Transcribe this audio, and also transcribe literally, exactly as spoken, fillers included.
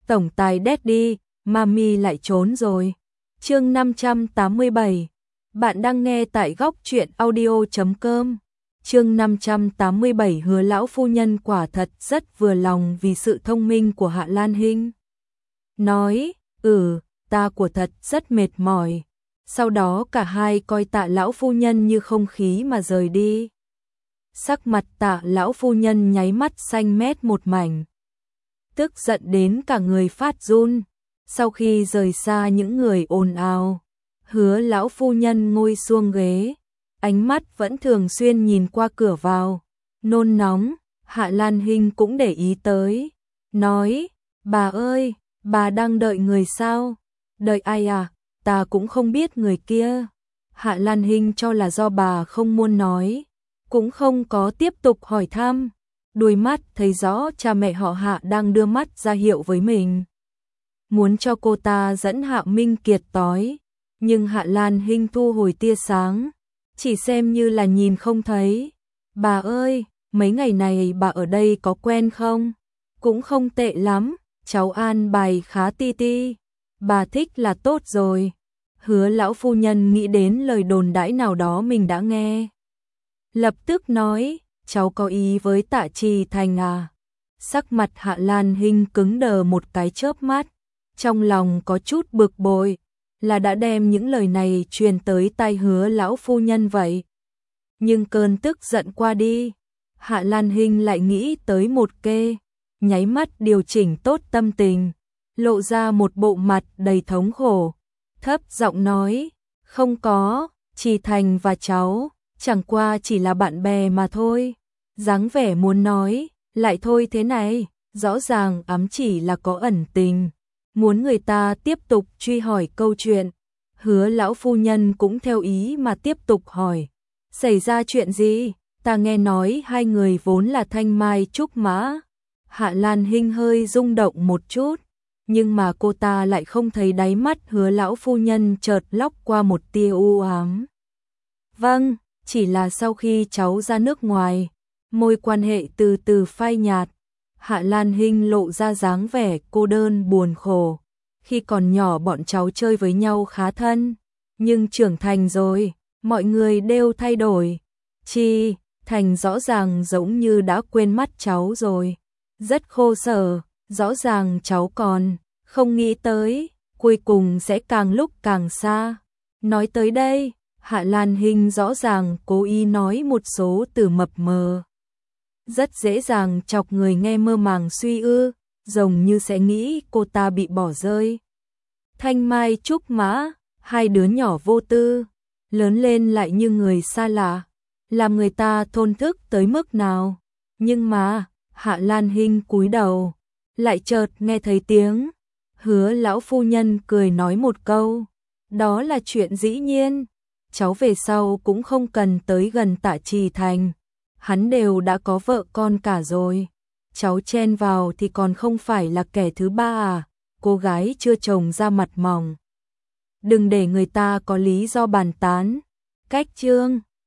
tổng tài Daddy, Mami lại trốn rồi. Chương năm trăm tám mươi bảy. Bạn đang nghe tại góc truyện audio chấm com. Chương năm trăm tám mươi bảy. Hứa lão phu nhân quả thật rất vừa lòng vì sự thông minh của Hạ Lan Hinh. Nói, ừ, ta của thật rất mệt mỏi. Sau đó cả hai coi Tạ lão phu nhân như không khí mà rời đi. Sắc mặt Tạ lão phu nhân nháy mắt xanh mét một mảnh. Tức giận đến cả người phát run. Sau khi rời xa những người ồn ào, Hứa lão phu nhân ngồi xuống ghế, ánh mắt vẫn thường xuyên nhìn qua cửa vào, nôn nóng. Hạ Lan Hinh cũng để ý tới, nói, bà ơi, bà đang đợi người sao? Đợi ai à? Ta cũng không biết người kia. Hạ Lan Hinh cho là do bà không muốn nói, cũng không có tiếp tục hỏi thăm. Đôi mắt thấy rõ cha mẹ họ Hạ đang đưa mắt ra hiệu với mình, muốn cho cô ta dẫn Hạ Minh Kiệt tới, nhưng Hạ Lan Hinh thu hồi tia sáng, chỉ xem như là nhìn không thấy. Bà ơi, mấy ngày này bà ở đây có quen không? Cũng không tệ lắm, cháu an bài khá ti ti. Bà thích là tốt rồi. Hứa lão phu nhân nghĩ đến lời đồn đãi nào đó mình đã nghe, lập tức nói, cháu có ý với Tạ Trì Thành à? Sắc mặt Hạ Lan Hinh cứng đờ một cái chớp mắt, trong lòng có chút bực bội, là đã đem những lời này truyền tới tai Hứa lão phu nhân vậy. Nhưng cơn tức giận qua đi, Hạ Lan Hinh lại nghĩ tới một kê, nháy mắt điều chỉnh tốt tâm tình, lộ ra một bộ mặt đầy thống khổ, thấp giọng nói, không có, Trì Thành và cháu chẳng qua chỉ là bạn bè mà thôi. Dáng vẻ muốn nói, lại thôi thế này, rõ ràng ám chỉ là có ẩn tình, muốn người ta tiếp tục truy hỏi câu chuyện. Hứa lão phu nhân cũng theo ý mà tiếp tục hỏi, xảy ra chuyện gì? Ta nghe nói hai người vốn là thanh mai trúc mã. Hạ Lan Hinh hơi rung động một chút, nhưng mà cô ta lại không thấy đáy mắt Hứa lão phu nhân chợt lóc qua một tia u ám. Vâng, chỉ là sau khi cháu ra nước ngoài, mối quan hệ từ từ phai nhạt. Hạ Lan Hinh lộ ra dáng vẻ cô đơn buồn khổ. Khi còn nhỏ bọn cháu chơi với nhau khá thân, nhưng trưởng thành rồi, mọi người đều thay đổi. Chi Thành rõ ràng giống như đã quên mắt cháu rồi. Rất khổ sở, rõ ràng cháu còn không nghĩ tới, cuối cùng sẽ càng lúc càng xa. Nói tới đây, Hạ Lan Hinh rõ ràng cố ý nói một số từ mập mờ, rất dễ dàng chọc người nghe mơ màng suy ư, giống như sẽ nghĩ cô ta bị bỏ rơi. Thanh mai trúc mã, hai đứa nhỏ vô tư, lớn lên lại như người xa lạ, làm người ta thôn thức tới mức nào. Nhưng mà, Hạ Lan Hinh cúi đầu, lại chợt nghe thấy tiếng Hứa lão phu nhân cười nói một câu, đó là chuyện dĩ nhiên, cháu về sau cũng không cần tới gần Tạ Trì Thành, hắn đều đã có vợ con cả rồi, cháu chen vào thì còn không phải là kẻ thứ ba à? Cô gái chưa chồng ra mặt mỏng, đừng để người ta có lý do bàn tán. Cách chương